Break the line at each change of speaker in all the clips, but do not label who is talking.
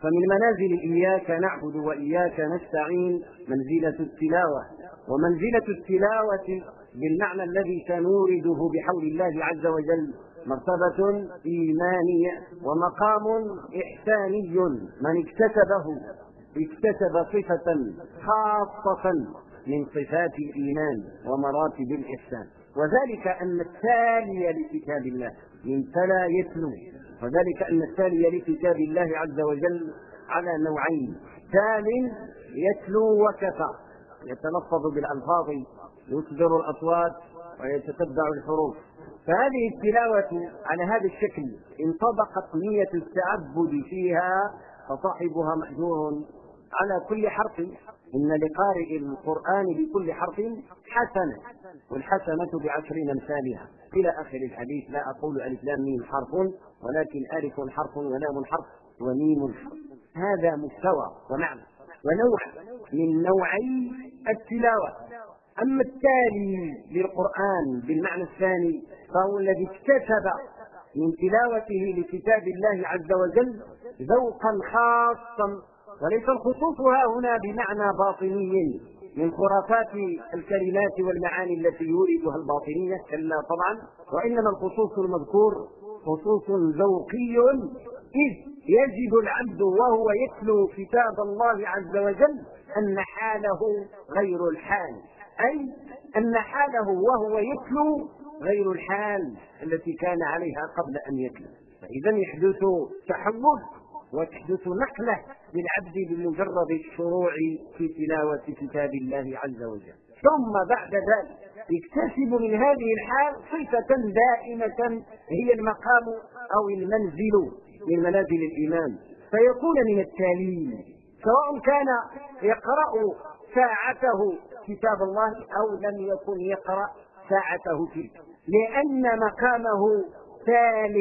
فمن منازل إياك نعبد وإياك نستعين منزلة التلاوة، ومنزلة التلاوة بالمعنى الذي سنورده بحول الله عز وجل مرتبة إيمانية ومقام إحساني، من اكتسب صفة خاصة من صفات الإيمان ومراتب الإحسان، وذلك أن التالي لكتاب الله من تلا يتلو، وذلك أن التالي لكتاب الله عز وجل على نوعين: تال يتلو وكفى، يتلفظ بالألفاظ، يصدر الأصوات ويتتبع الحروف. فهذه التلاوة على هذا الشكل إن طبقت نية التعبد فيها فصاحبها مأجور على كل حرف. إن لقارئ القرآن بكل حرف حسنة، والحسنة بعشر أمثالها إلى آخر الحديث. لا أقول ألف لام ميم حرف، ولكن ألف حرف ولام حرف وميم حرف. هذا مستوى ومعنى ونوع من نوعي التلاوة. أما التالي للقرآن بالمعنى الثاني فهو الذي اكتسب من تلاوته لكتاب الله عز وجل ذوقا خاصا، وليس الخصوص هنا بمعنى باطني من خرافات الكلمات والمعاني التي يوردها الباطنية، كلا طبعا، وإنما الخصوص المذكور خصوص ذوقي، إذ يجد العبد وهو يتلو كتاب الله عز وجل أن حاله غير الحال، أي أن حاله وهو يتلو غير الحال التي كان عليها قبل أن يتلو. فإذا يحدث تحول وتحدث نقلة للعبد بمجرد الشروع في تلاوة كتاب الله عز وجل، ثم بعد ذلك يكتسب من هذه الحال صفة دائمة هي المقام أو المنزل من منازل الإيمان، فيكون من التالي، سواء كان يقرأ ساعته كتاب الله أو لم يكن يقرأ ساعته تلك، لأن مقامه تال.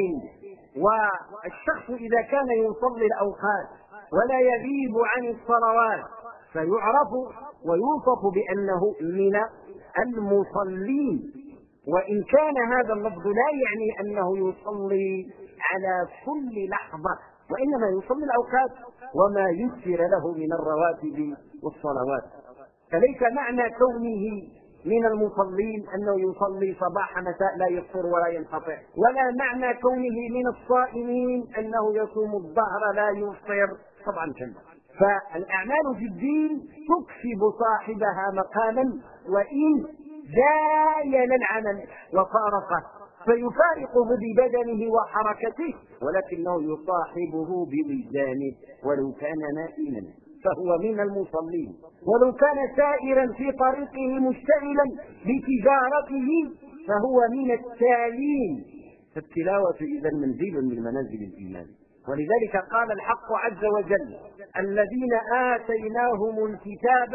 والشخص إذا كان يصلي الأوقات ولا يغيب عن الصلوات فيعرف ويوصف بأنه من المصلين، وإن كان هذا اللفظ لا يعني أنه يصلي على كل لحظة، وإنما يصلي الأوقات وما يسر له من الرواتب والصلوات. فليس معنى كونه من المصلين أنه يصلي صباح مساء لا يفطر ولا ينقطع، ولا معنى كونه من الصائمين أنه يصوم الظهر لا يفطر، طبعا كلا. فالأعمال في الدين تكسب صاحبها مقاما، وإن زاين العمل وفارقه فيفارقه ببدنه وحركته، ولكنه يصاحبه بوجدانه ولو كان نائما فهو من المصلين، ولو كان سائرا في طريقه مشتغلا بتجارته فهو من التالين. فالتلاوة إذا منزل من منازل الإيمان، ولذلك قال الحق عز وجل: الذين آتيناهم الكتاب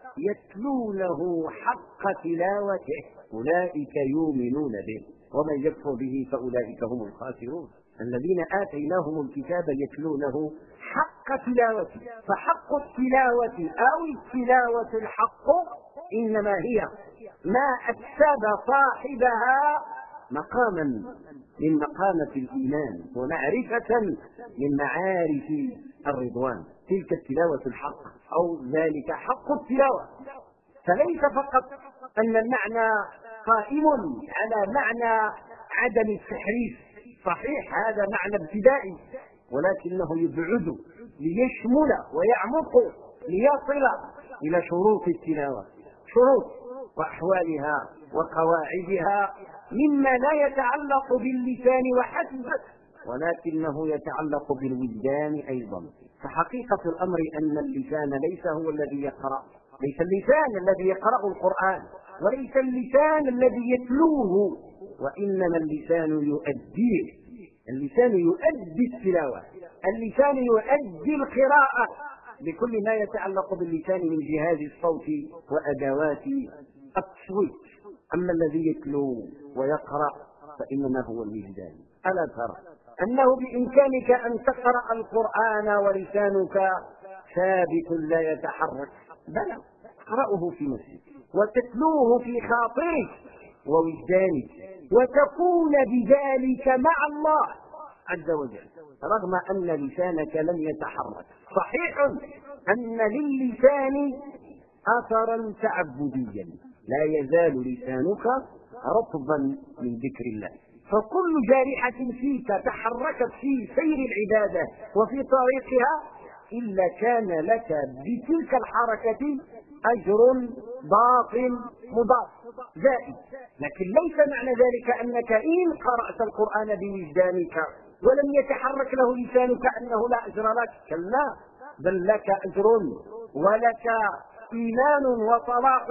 يتلونه حق تلاوته أولئك يؤمنون به ومن يكفر به فأولئك هم الخاسرون. الذين آتيناهم الكتاب يتلونه حق تلاوته، فحق التلاوة أو التلاوة الحق إنما هي ما أكسب صاحبها مقاما من مقامة الإيمان ومعرفة من معارف الرضوان، تلك التلاوة الحق أو ذلك حق التلاوة. فليس فقط أن المعنى قائم على معنى عدم التحريف، صحيح هذا معنى ابتدائي، ولكنه يبعد ليشمل ويعمق ليصل إلى شروط التلاوة، شروط وأحوالها وقواعدها، مما لا يتعلق باللسان وحسب، ولكنه يتعلق بالوجدان أيضا. فحقيقة الأمر أن اللسان ليس هو الذي يقرأ، ليس اللسان الذي يقرأ القرآن، وليس اللسان الذي يتلوه، وإنما اللسان يؤديه. اللسان يؤدي التلاوة، اللسان يؤدي القراءة بكل ما يتعلق باللسان من جهاز الصوت وأدوات التصويت. أما الذي يتلو ويقرأ فإنما هو الوجدان. ألا ترى أنه بإمكانك أن تقرأ القرآن ولسانك ثابت لا يتحرك؟ بلى، اقرأه في نفسك وتتلوه في خاطرك ووجدانك، وتكون بذلك مع الله عز وجل. رغم أن لسانك لم يتحرك. صحيح أن للسان أثرا تعبديا، لا يزال لسانك رطبا من ذكر الله، فكل جارحة فيك تحركت في سير العبادة وفي طريقها إلا كان لك بتلك الحركة أجر باق مضاف زائد. لكن ليس معنى ذلك أنك إن قرأت القرآن بوجدانك ولم يتحرك له لسانك أنه لا أجر لك، كلا، بل لك أجر ولك إيمان وصلاح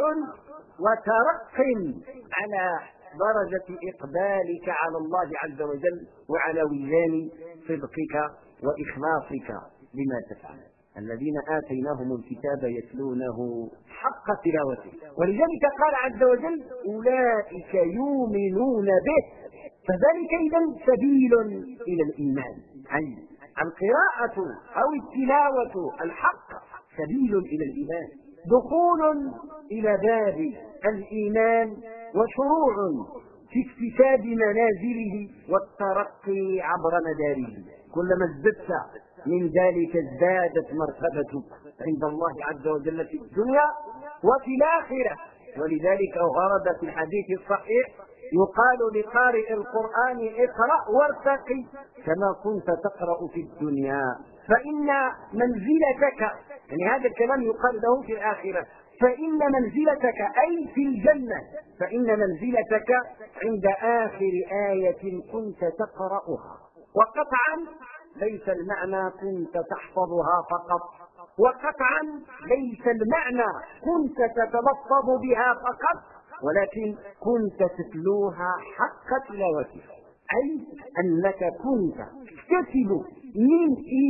وترق على درجة إقبالك على الله عز وجل وعلى وزان صدقك وإخلاصك لما تفعل. الذين آتيناهم الكتاب يتلونه حق تلاوته، ولذلك قال عز وجل أولئك يؤمنون به، فذلك إذن سبيل إلى الإيمان. أي القراءة أو التلاوة الحق سبيل إلى الإيمان، دخول إلى باب الإيمان وشروع في اكتساب منازله والترقي عبر مداره. كلما ازددت من ذلك ازدادت مرتبتك عند الله عز وجل في الدنيا وفي الآخرة. ولذلك ورد في الحديث الصحيح يقال لقارئ القرآن اقرأ وارتقي كما كنت تقرأ في الدنيا، فإن منزلتك، يعني هذا الكلام يقال له في الآخرة، فإن منزلتك أي في الجنة، فإن منزلتك عند آخر آية كنت تقرأها. وقطعا ليس المعنى كنت تحفظها فقط، وقطعا ليس المعنى كنت تتلفظ بها فقط، ولكن كنت تتلوها حق تلاوتها، أي أنك كنت تكتسب من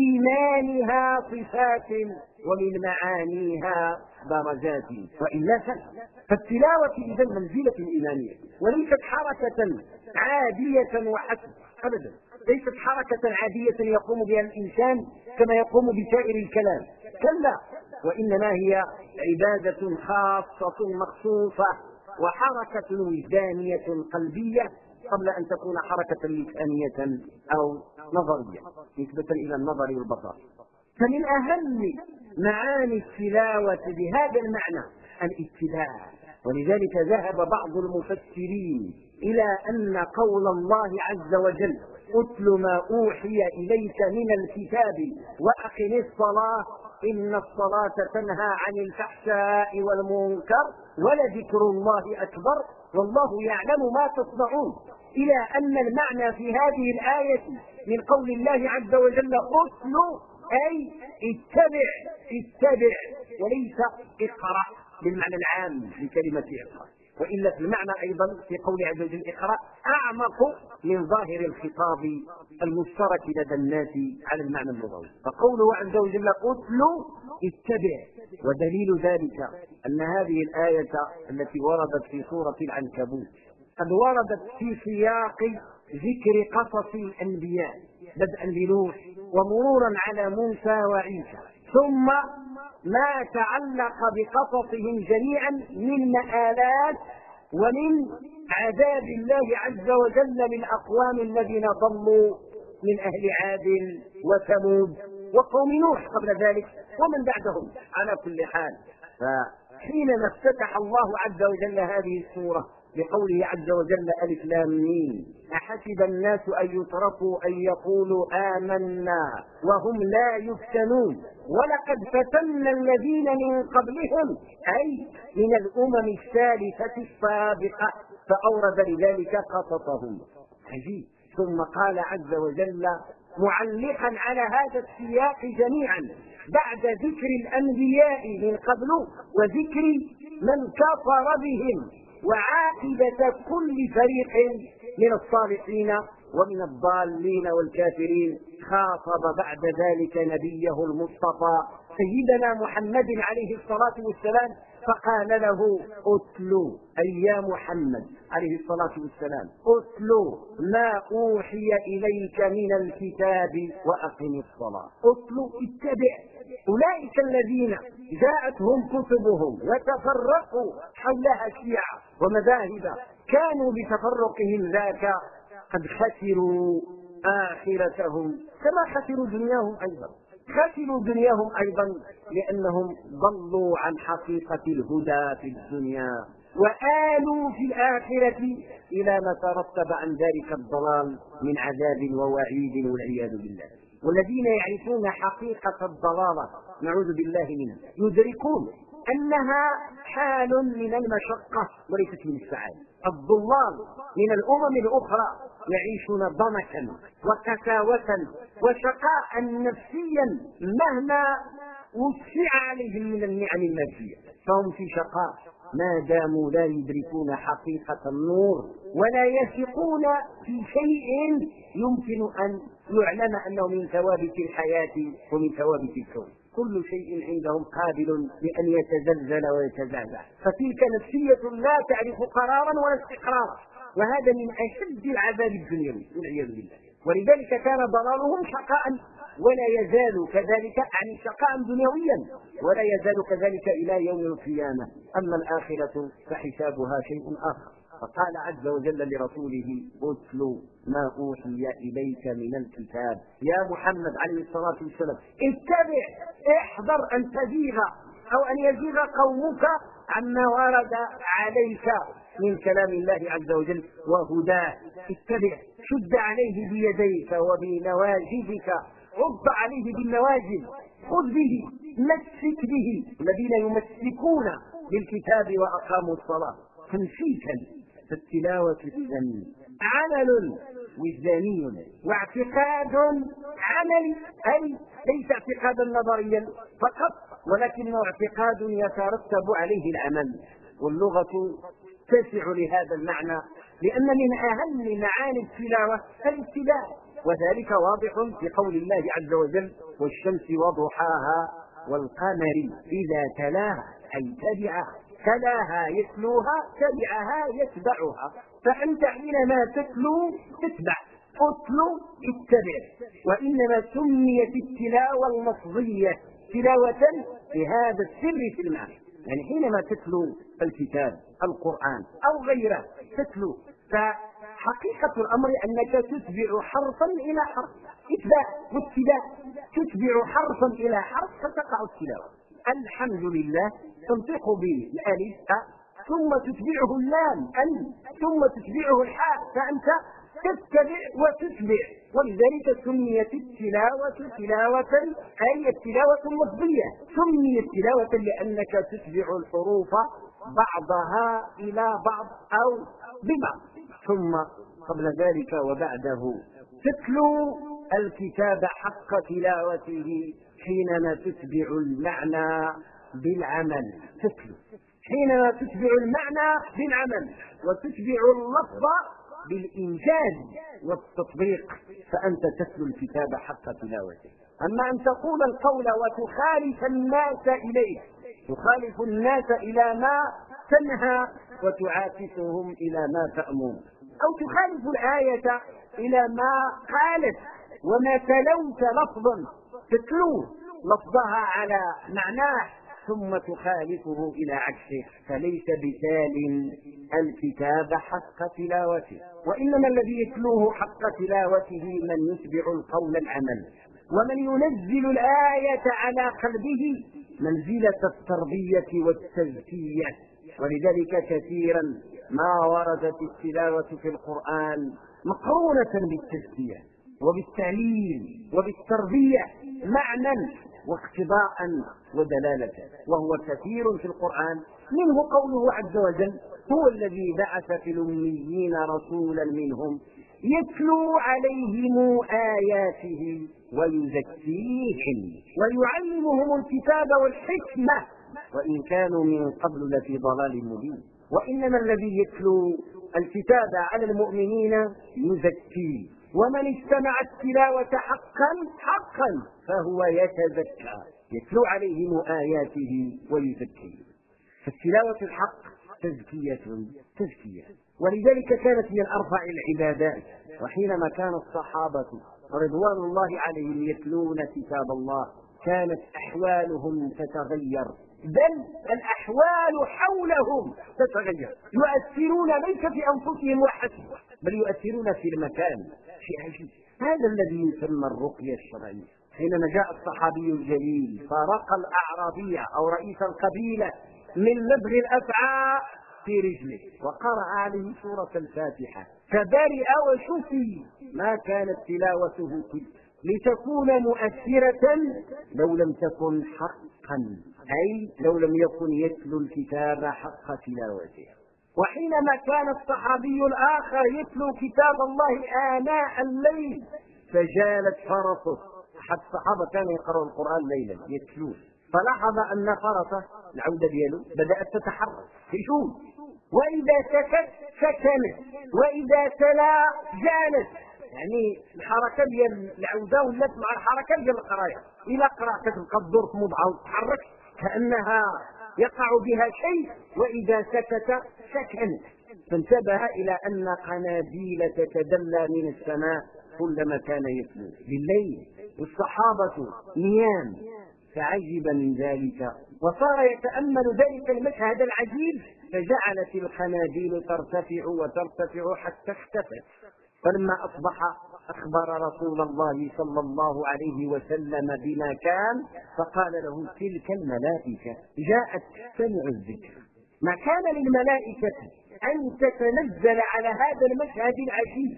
إيمانها صفات ومن معانيها درجات، وإلا فالتلاوة إذا منزلة إيمانية وليست حركة عادية وحسب أبدا، ليست حركة عادية يقوم بها الإنسان كما يقوم بسائر الكلام، كلا، وإنما هي عبادة خاصة مخصوصة وحركة وجدانية قلبية قبل أن تكون حركة لسانية أو نظرية نسبة إلى النظر والبصر. فمن أهم معاني التلاوة بهذا المعنى الاتباع، ولذلك ذهب بعض المفسرين إلى أن قول الله عز وجل اتل ما أوحي إليك من الكتاب وأقم الصلاة إن الصلاة تنهى عن الفحشاء والمنكر ولذكر الله أكبر والله يعلم ما تصنعون، إلى أن المعنى في هذه الآية من قول الله عز وجل اتل أي اتبع وليس اقرأ بالمعنى العام لكلمة اقرأ، وإلا في المعنى أيضا في قول عز وجل اقرأ أعمق من ظاهر الخطاب المشترك لدى الناس على المعنى اللغوي. فقوله عز وجل اتل اتبع، ودليل ذلك أن هذه الآية التي وردت في سورة العنكبوت قد وردت في سياق ذكر قصص الأنبياء بدءا بنوح ومرورا على موسى وعيسى، ثم ما تعلق بقصصهم جميعا من مآلات ومن عذاب الله عز وجل للأقوام الذين ضلوا من أهل عاد وثمود وقوم نوح قبل ذلك ومن بعدهم. على كل حال، فحينما افتتح الله عز وجل هذه السورة بقوله عز وجل ألف لام ميم أحسب الناس أن يتركوا أن يقولوا آمنا وهم لا يفتنون ولقد فتنا الذين من قبلهم أي من الأمم الثالثة السابقة، فأورد لذلك قصصهم. عجيب. ثم قال عز وجل معلقا على هذا السياق جميعا بعد ذكر الأنبياء من قبل وذكر من كفر بهم وعاقبة كل فريق من الصالحين ومن الضالين والكافرين، خاطب بعد ذلك نبيه المصطفى سيدنا محمد عليه الصلاة والسلام فقال له اتلو أي يا محمد عليه الصلاة والسلام اتلو ما أوحي إليك من الكتاب وأقم الصلاة. اتلو اتبع. أولئك الذين جاءتهم كتبهم وتفرقوا حولها شيعة ومذاهب كانوا بتفرقهم ذاك قد خسروا آخرتهم كما خسروا دنياهم أيضا. خسروا دنياهم أيضا لأنهم ضلوا عن حقيقة الهدى في الدنيا، وآلوا في الآخرة إلى ما ترتب عن ذلك الضلال من عذاب ووعيد والعياذ بالله. والذين يعرفون حقيقة الضلالة نعوذ بالله منها يدركون أنها حال من المشقة وليست من السعادة. الضلال من الأمم الأخرى يعيشون ضنكا وكساوة وشقاء نفسيا مهما وسع عليهم من النعم المادية، فهم في شقاء ما داموا لا يدركون حقيقة النور ولا يثقون في شيء يمكن أن يعلم أنه من ثوابت الحياة ومن ثوابت الكون. كل شيء عندهم قابل لأن يتزلزل ويتزعزع، فتلك نفسية لا تعرف قرارا ولا استقرارا، وهذا من أشد العذاب الدنيوي والعياذ بالله. ولذلك كان ضلالهم شقاء ولا يزال كذلك، يعني شقاء دنيويا ولا يزال كذلك إلى يوم القيامة. أما الآخرة فحسابها شيء آخر. فقال عز وجل لرسوله اتل ما أوحي إليك من الكتاب. يا محمد عليه الصلاة والسلام اتبع، احذر أن تزيغ أو أن يزيغ قومك عما ورد عليك من كلام الله عز وجل وهداه. اتبع، شد عليه بيديك وبنواجذك، عض عليه بالنواجذ، خذ به، مسك به. الذين يمسكون بالكتاب وأقاموا الصلاة تمسيكا. فالتلاوة السن عمل وجداني واعتقاد عملي، أي ليس اعتقادا نظريا فقط ولكنه اعتقاد يترتب عليه العمل. واللغة تسع لهذا المعنى، لأن من أهم معاني التلاوة الابتلاء، وذلك واضح في قول الله عز وجل والشمس وضحاها والقمر إذا تلاها، أي تبعها، تلاها يتلوها، تبعها يتبعها. فأنت حينما تتلو تتبع، اتلو اتبع. وإنما سميت التلاوة اللفظية تلاوة بهذا السر في المعنى، يعني حينما تتلو الكتاب القرآن أو غيره تتلو، فحقيقة الأمر أنك تتبع حرفا إلى حرف، اتباع واتباع، تتبع حرفا إلى حرف فتقع التلاوة. الحمد لله تنطق بالالف ثم تتبعه اللام ثم تتبعه الحاء، فأنت تتبع وتتبع. ولذلك سميت التلاوة تلاوة، أي التلاوة اللفظية سميت تلاوة لأنك تتبع الحروف بعضها إلى بعض أو ببعض. ثم قبل ذلك وبعده تتلو الكتاب حق تلاوته حينما تتبع المعنى بالعمل. تتلو حينما تتبع المعنى بالعمل وتتبع اللفظ بالإنجاز والتطبيق، فأنت تتلو الكتاب حق تلاوته. أما أن تقول القول وتخالف الناس إليه، تخالف الناس إلى ما تنهى وتعاكسهم إلى ما تأمر، أو تخالف الآية إلى ما قالت وما تلوت لفظا تتلوه لفظها على معناه ثم تخالفه إلى عكسه، فليس بتال الكتاب حق تلاوته. وإنما الذي يتلوه حق تلاوته من يتبع القول العمل، ومن ينزل الآية على قلبه منزلة التربية والتزكية. ولذلك كثيرا ما وردت التلاوة في القرآن مقرونة بالتزكية وبالتعليم وبالتربية معنى واقتضاء ودلالة، وهو كثير في القرآن. منه قوله عز وجل هو الذي بعث في الأميين رسولا منهم يتلو عليهم آياته ويزكيهم ويعلمهم الكتاب والحكمة وإن كانوا من قبل لفي ضلال مبين. وإنما الذي يتلو الكتاب على المؤمنين يزكيه، ومن استمع التلاوة حقا فهو يتزكى، يتلو عليهم آياته ويزكيه. فالتلاوة الحق تزكية. ولذلك كانت من أرفع العبادات. وحينما كان الصحابة رضوان الله عليهم يتلون كتاب الله كانت أحوالهم تتغير، بل الأحوال حولهم تتغير، يؤثرون ليس في أنفسهم وحسب بل يؤثرون في المكان، في عجيب. هذا الذي يسمى الرقية الشرعية. حينما جاء الصحابي الجليل فرق الأعرابية أو رئيس القبيلة من لبغ الأفعاء في رجله وقرأ عليه سورة الفاتحة فبرئ وشفي، ما كانت تلاوته تلك لتكون مؤثرة لو لم تكن حقا، أي لو لم يكن يتلو الكتاب حق تلاوته. وحينما كان الصحابي الآخر يتلو كتاب الله آناء الليل فجالت فرسه، أحد الصحابة كان يقرأ القرآن ليلا يتلوه، فلاحظ أن فرسه العودة دياله بدأت تتحرك تشوف، وإذا سكت سكنت، وإذا تلا جالت، يعني الحركة ديال العودة ولات مع الحركة ديال القراية. إلى قرأت تبقى الدور موضعة وتتحرك كأنها يقع بها شيء، وإذا سكت سكنت. فانتبه إلى أن قناديل تتدلى من السماء كلما كان يتلو بالليل، والصحابة نيام، فعجب من ذلك وصار يتأمل ذلك المشهد العجيب، فجعلت القناديل ترتفع وترتفع حتى اختفت. فلما أصبح أخبر رسول الله صلى الله عليه وسلم بما كان، فقال له تلك الملائكة جاءت تستمع الذكر. ما كان للملائكة أن تتنزل على هذا المشهد العجيب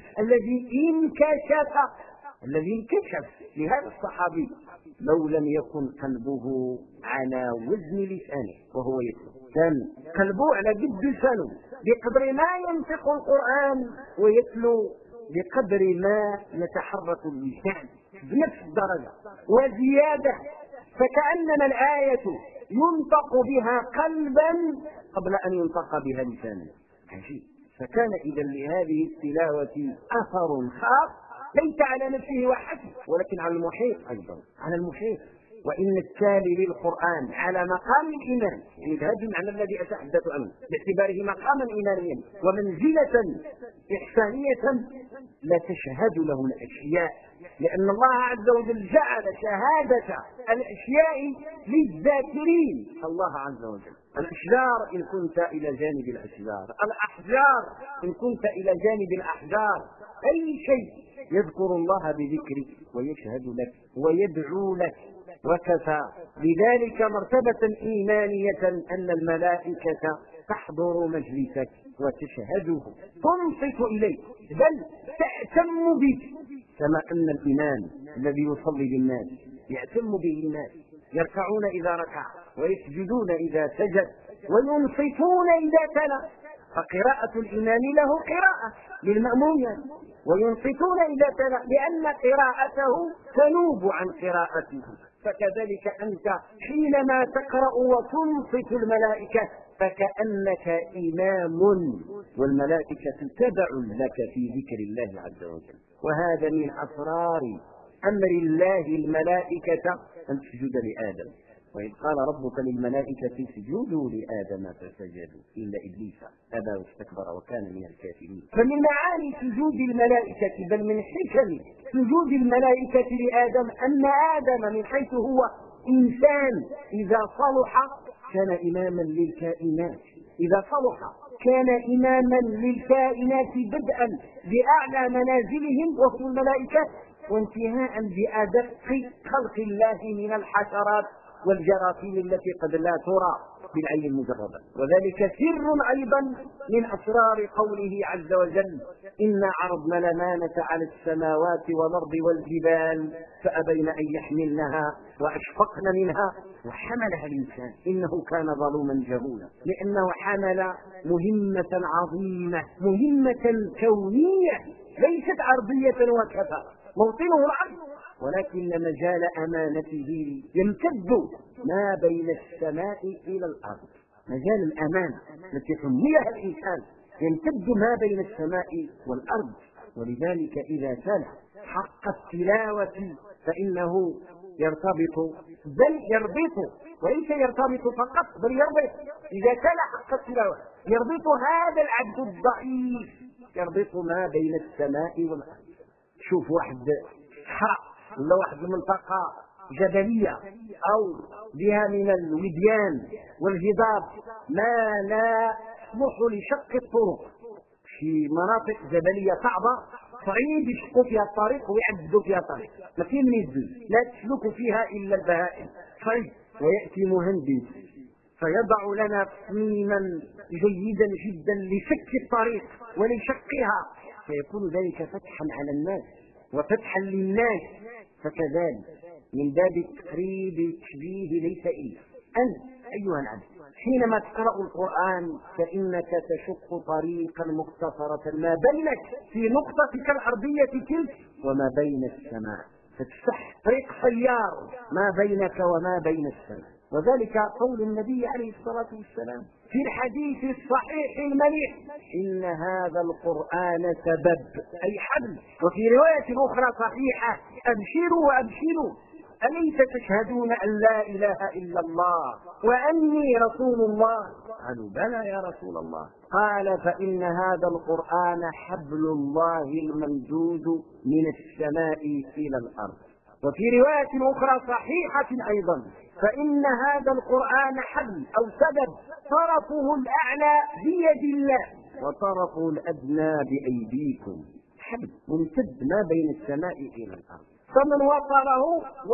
الذي انكشف لهذا الصحابي لو لم يكن قلبه على وزن لسانه وهو يتلو. كان قلبه على قد لسانه، بقدر ما ينطق القرآن ويتلو بقدر ما يتحرك اللسان بنفس الدرجة وزيادة، فكأنما الآية ينطق بها قلبا قبل أن ينطق بها لسانا. عجيب. فكان إذا لهذه التلاوة أثر خاص ليس على نفسه وحسب، ولكن على المحيط أيضا، على المحيط. وإن التالي للقرآن على مقام الإيمان، يعني هذا المعنى الذي أتحدث عنه باعتباره مقاما إيمانيا ومنزلة إحسانية لا تشهد له الأشياء، لأن الله عز وجل جعل شهادة الأشياء للذاكرين الله عز وجل. الأشجار إن كنت إلى جانب الأشجار، الأحجار إن كنت إلى جانب الأحجار، أي شيء يذكر الله بذكرك ويشهد لك ويدعو لك. وكفى بذلك مرتبة إيمانية أن الملائكة تحضر مجلسك وتشهده، تنصت إليك، بل تأتم بك، كما أن الإمام الذي يصلي بالناس يأتم به الناس، يركعون إذا ركع ويسجدون إذا سجد وينصتون إذا تلا. فقراءة الإمام له قراءة للمأموم، وينصتون إذا تلا لأن قراءته تنوب عن قراءته. فكذلك أنت حينما تقرأ وتنصت الملائكة فكأنك إمام، والملائكة تبع لك في ذكر الله عز وجل. وهذا من أسرار أمر الله الملائكة أن تسجد لآدم، وإذ قال ربك للملائكة اسجدوا لآدم فسجدوا إلا إبليس أبى واستكبر وكان من الكافرين. فمن معاني سجود الملائكة بل من حكم سجود الملائكة لآدم أن آدم من حيث هو إنسان إذا صلح كان إماما للكائنات، إذا صلح كان إماما للكائنات بدءا بأعلى منازلهم وهم الملائكة، وانتهاء بأدق خلق الله من الحشرات والجراثيم التي قد لا ترى بالعين المجردة. وذلك سر أيضا من أسرار قوله عز وجل إنا عرضنا الأمانة على السماوات والأرض والجبال فأبين أن يحملنها وأشفقن منها وحملها الإنسان إنه كان ظلوما جهولا، لأنه حمل مهمة عظيمة، مهمة كونية ليست أرضية وكفى، موطنه الأرض، ولكن مجال أمانته يمتد ما بين السماء إلى الأرض. مجال الأمانة التي حملها الإنسان يمتد ما بين السماء والأرض. ولذلك إذا تلا حق التلاوة فإنه يرتبط، بل يربط، وليس يرتبط فقط بل يربط. إذا تلا حق التلاوة يربط هذا العبد الضعيف، يربط ما بين السماء والأرض. شوف واحد صحراء ولا واحد المنطقة جبلية أو بها من الوديان والجدار ما لا يصلح لشق الطرق، في مناطق جبلية صعبة صعيد يشقوا فيها الطريق ويعدوا فيها طريق، ما كاين من يزول، لا تسلك فيها الا البهائم. صعيد وياتي مهندس فيضع لنا تصميما جيدا جدا لسك الطريق ولشقها، فيكون ذلك فتحا على الناس وفتحا للناس. فكذلك من باب التقريب التشبيه ليس إلا أنت أيها العبد حينما تقرأ القرآن فإنك تشق طريقا مختصرة ما بينك في نقطتك الأرضية تلك وما بين السماء، فتفتح طريق سيار ما بينك وما بين السماء. وذلك قول النبي عليه الصلاة والسلام في الحديث الصحيح المليح: إن هذا القرآن سبب، أي حبل. وفي رواية أخرى صحيحة: أبشروا وأبشروا، أليس تشهدون أن لا إله إلا الله وأني رسول الله؟ قالوا: بلى يا رسول الله. قال: فإن هذا القرآن حبل الله الممدود من السماء إلى الأرض. وفي رواية أخرى صحيحة أيضا: فإن هذا القرآن حبل أو سبب طرفه الأعلى بيد الله وطرفه الأدنى بأيديكم. حبل ممتد ما بين السماء إلى الأرض، فمن وصله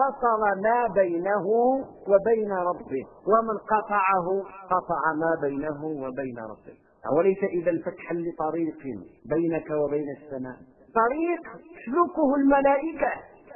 وصل ما بينه وبين ربه، ومن قطعه قطع ما بينه وبين ربه. وليس إذا فتحا لطريق بينك وبين السماء، طريق تسلكه الملائكة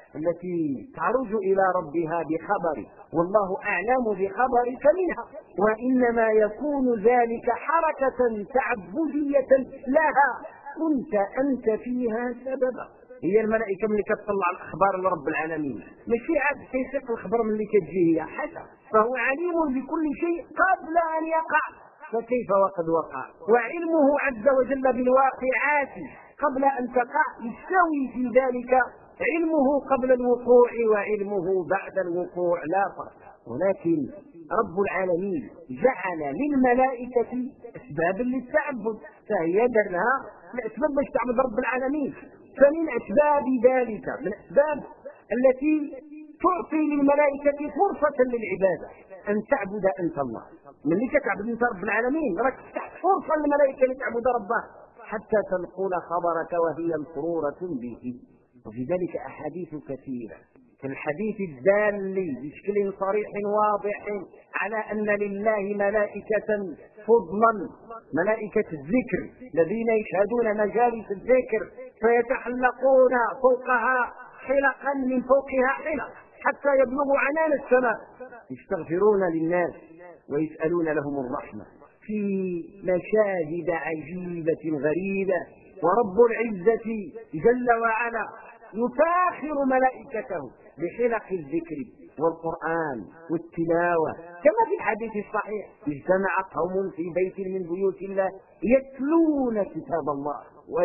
التي تعرج إلى ربها بخبر، والله أعلم بخبرك منها، وإنما يكون ذلك حركة تعبدية لها كنت أنت فيها سببا. هي الملائكة ملي كتطلع الأخبار لرب العالمين ماشي عاد كيسيق الخبر ملي كتجي هي حتى، فهو عليم بكل شيء قبل أن يقع، فكيف وقد وقع. وعلمه عز وجل بالواقعات قبل أن تقع يستوي في ذلك علمه قبل الوقوع وعلمه بعد الوقوع، لا فرق. ولكن رب العالمين جعل للملائكة أسبابا للتعبد، فهي درها الأسباب باش تعبد رب العالمين. فمن أسباب ذلك، من الأسباب التي تعطي للملائكة فرصة للعبادة، أن تعبد أنت الله. من اللي تعبد أنت رب العالمين راك تفتح فرصة للملائكة لتعبد ربه حتى تنقل خبرك وهي مسرورة به. وفي ذلك أحاديث كثيرة كالحديث الدال بشكل صريح واضح على أن لله ملائكة فضلا، ملائكة الذكر الذين يشهدون مجالس الذكر فيتحلقون فوقها حلقا من فوقها حلق حتى يبلغوا عنان السماء، يستغفرون للناس ويسألون لهم الرحمة في مشاهد عجيبة غريبة. ورب العزة جل وعلا يفاخر ملائكته بحلق الذكر والقرآن والتلاوة، كما في الحديث الصحيح: اجتمع قوم في بيت من بيوت الله يتلون كتاب الله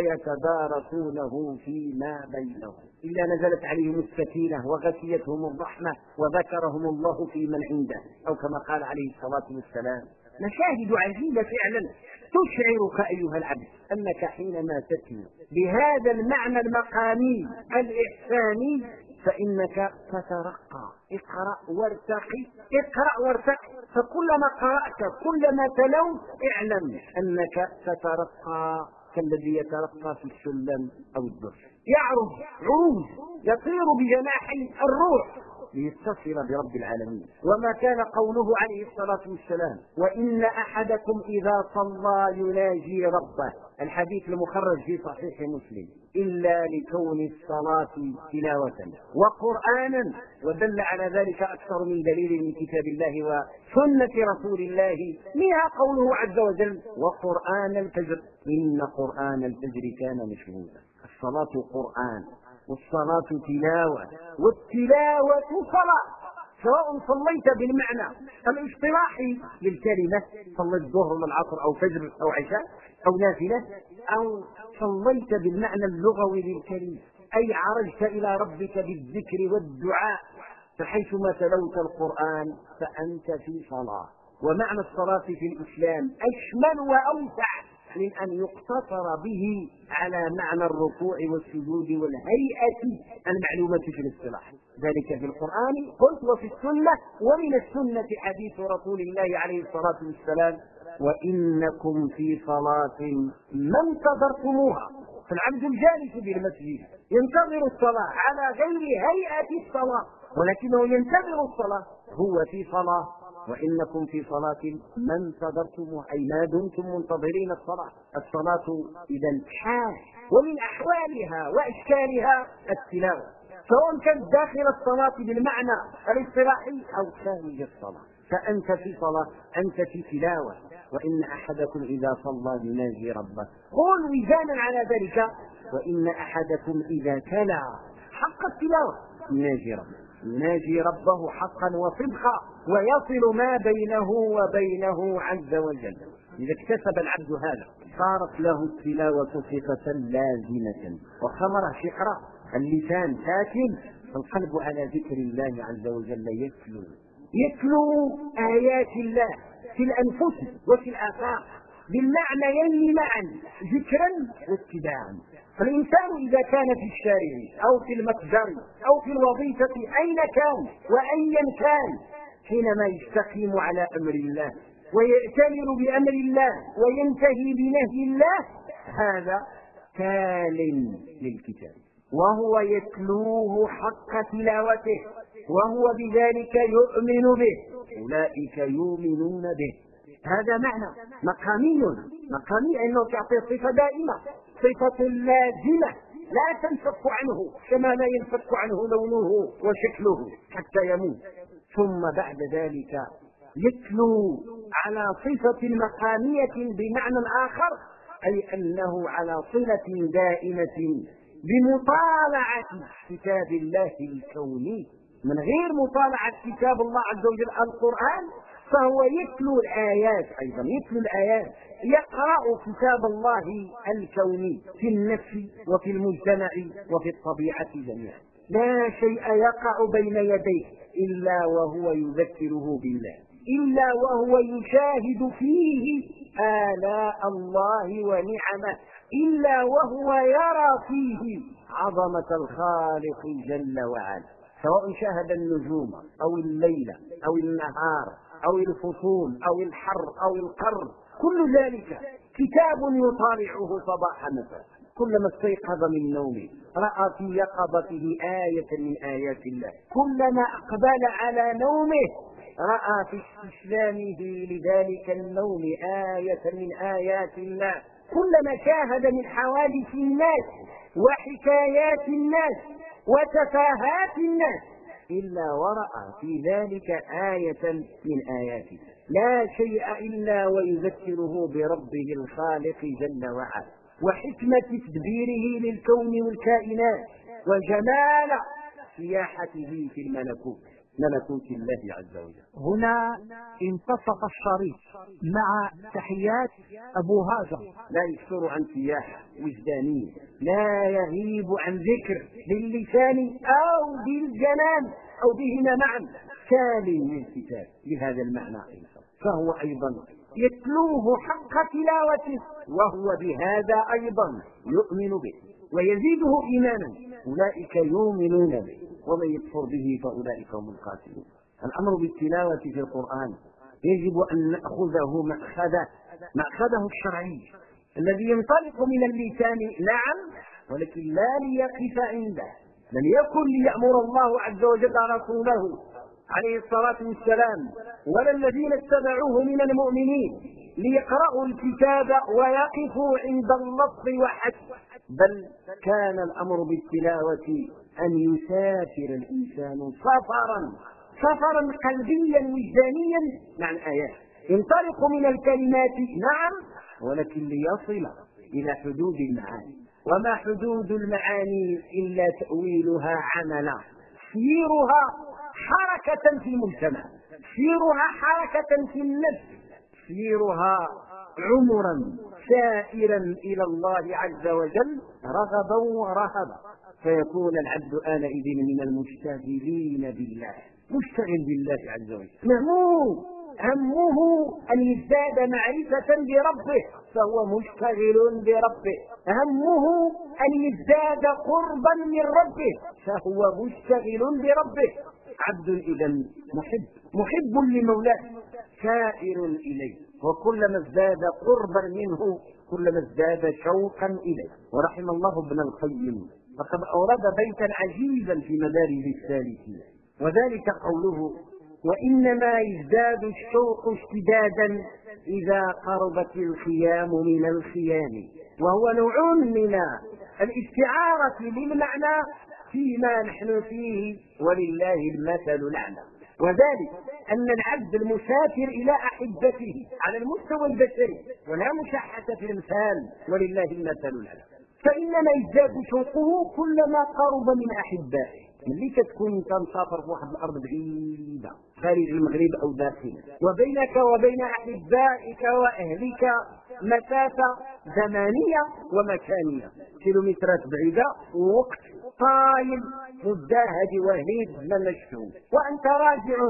ويتدارسونه فيما بينهم إلا نزلت عليهم السكينة وغشيتهم الرحمة وذكرهم الله في من عنده، أو كما قال عليه الصلاة والسلام. مشاهد عجيبة فعلا تشعرك أيها العبد أنك حينما تتلو بهذا المعنى المقامي الإحساني فإنك تترقى. اقرأ وارتقي، اقرأ وارتقي، فكلما قرأت كلما تلوت اعلم أنك تترقى كالذي يترقى في السلم أو الدرج، يعرج عروج يطير بجناحي الروح ليتصل برب العالمين. وما كان قوله عليه الصلاة والسلام: وإن أحدكم إذا صلى يناجي ربه، الحديث المخرج في صحيح مسلم، إلا لكون الصلاة تلاوة وقرآنا. ودل على ذلك أكثر من دليل من كتاب الله وسنة رسول الله، منها قوله عز وجل: وقرآن الفجر إن قرآن الفجر كان مشهودا. الصلاة قرآن والصلاة تلاوة، والتلاوة صلاة، سواء صليت بالمعنى الاصطلاحي للكلمة، صليت الظهر ولا العصر أو فجر أو عشاء أو نافلة، أو صليت بالمعنى اللغوي للكلمة، أي عرجت إلى ربك بالذكر والدعاء، فحيثما تلوت القرآن فأنت في صلاة. ومعنى الصلاة في الإسلام أشمل وأوسع من أن يقتصر به على معنى الركوع والسجود والهيئة المعلومة في الاصطلاح، ذلك في القرآن قلت وفي السنة، ومن السنة حديث رسول الله عليه الصلاة والسلام: وإنكم في صلاة ما انتظرتموها فالعبد الجالس بالمسجد ينتظر الصلاة على غير هيئة الصلاة، ولكنه ينتظر الصلاة، هو في صلاة وإنكم في صلاة ما انتظرتم أي ما دمتم منتظرين الصلاة. الصلاة إذا حال ومن أحوالها وأشكالها التلاوة، سواء كانت داخل الصلاة بالمعنى الاصطلاحي أو خارج الصلاة، فأنت في صلاة، أنت في تلاوة. وإن أحدكم إذا صلى يناجي ربه، قل وزانا على ذلك، وإن أحدكم إذا تلا حق التلاوة يناجي ربه حقا وصدقا ويصل ما بينه وبينه عز وجل. إذا اكتسب العبد هذا صارت له التلاوة صفة لازمة، وخمره شقرة، اللسان ساكن، القلب على ذكر الله عز وجل يتلو آيات الله في الأنفس وفي الآفاق بالمعنيين معا، ذكرا واتباعا. فالإنسان إذا كان في الشارع أو في المتجر أو في الوظيفة أين كان وأيا كان، حينما يستقيم على أمر الله ويأتمر بأمر الله وينتهي بنهي الله، هذا تال للكتاب وهو يتلوه حق تلاوته وهو بذلك يؤمن به، أولئك يؤمنون به. هذا معنى مقامي أنه تعطي صفة دائمة، صفة لازمة لا تنفك عنه كما لا ينفك عنه لونه وشكله حتى يموت. ثم بعد ذلك يتلو على صفة مقامية بمعنى آخر، أي أنه على صلة دائمة بمطالعة كتاب الله الكوني. من غير مطالعة كتاب الله عز وجل القرآن فهو يتلو الآيات، أيضا يتلو الآيات، يقرأ كتاب الله الكوني في النفس وفي المجتمع وفي الطبيعة جميعا. لا شيء يقع بين يديه إلا وهو يذكره بالله، إلا وهو يشاهد فيه آلاء الله ونعمه، إلا وهو يرى فيه عظمة الخالق جل وعلا، سواء شاهد النجوم أو الليل أو النهار أو الفصول أو الحر أو القر، كل ذلك كتاب يطالعه صباح مساء. كلما استيقظ من نومه رأى في يقظته آية من آيات الله، كلما أقبل على نومه رأى في استسلامه لذلك النوم آية من آيات الله، كلما شاهد من حوادث الناس وحكايات الناس وتفاهات الناس إلا ورأى في ذلك آية من آياته. لا شيء إلا ويذكره بربه الخالق جل وعلا وحكمة تدبيره للكون والكائنات وجمال سياحته في ملكوت الله عز وجل.
هنا انتصف الشريط مع تحيات أبو هاجر.
لا يكثر عن سياحة وجدانية، لا يغيب عن ذكر باللسان أو بالجنان أو بهما معا، تالي من الكتاب بهذا المعنى أيضا، فهو أيضا يتلوه حق تلاوته وهو بهذا أيضا يؤمن به ويزيده إيمانا. أولئك يؤمنون به ومن يكفر به فأولئك هم الخاسرون. الأمر بالتلاوة في القرآن يجب أن نأخذه مأخذه الشرعي الذي ينطلق من اللسان، نعم، ولكن لا ليقف عنده. لم يكن ليأمر الله عز وجل رسوله عليه الصلاة والسلام ولا الذين اتبعوه من المؤمنين ليقرأوا الكتاب ويقفوا عند اللفظ وحسب، بل كان الأمر بالتلاوة أن يسافر الإنسان سفرا قلبيا وجدانيا مع الآيات، ينطلق من الكلمات نعم، ولكن ليصل إلى حدود المعاني. وما حدود المعاني إلا تأويلها عملا، سيرها حركة في المجتمع، سيرها حركة في النفس، سيرها عمرا سائرا إلى الله عز وجل رغبا ورهبا، فيكون العبد آنئذ من المشتغلين بالله، مشتغل بالله عز وجل، همه أن يزداد معرفة بربه فهو مشتغل بربه، همه أن يزداد قربا من ربه فهو مشتغل بربه. عبد إذا محب لمولاه سائر إليه، وكلما ازداد قربا منه كلما ازداد شوقا إليه. ورحم الله ابن القيم فقد أورد بيتا عجيبا في مدارج السالكين، وذلك قوله: وإنما يزداد الشوق اشتدادا إذا قربت الخيام من الخيام، وهو نوع من الاستعارة للمعنى فيما نحن فيه ولله المثل الأعلى، وذلك أن العبد المسافر إلى أحبته على المستوى البشري، ولا مشحة في الامثال ولله المثل الأعلى، فإنما يزداد شوقه كلما قرب من أحبائه. ملي كتكون مسافر في واحد الأرض بعيدة خارج المغرب أو داخله، وبينك وبين أحبائك وأهلك مسافة زمانية ومكانية، كيلومترات بعيدة ووقت طايل مزدهد وهيد لا نشفهم، وأنت راجع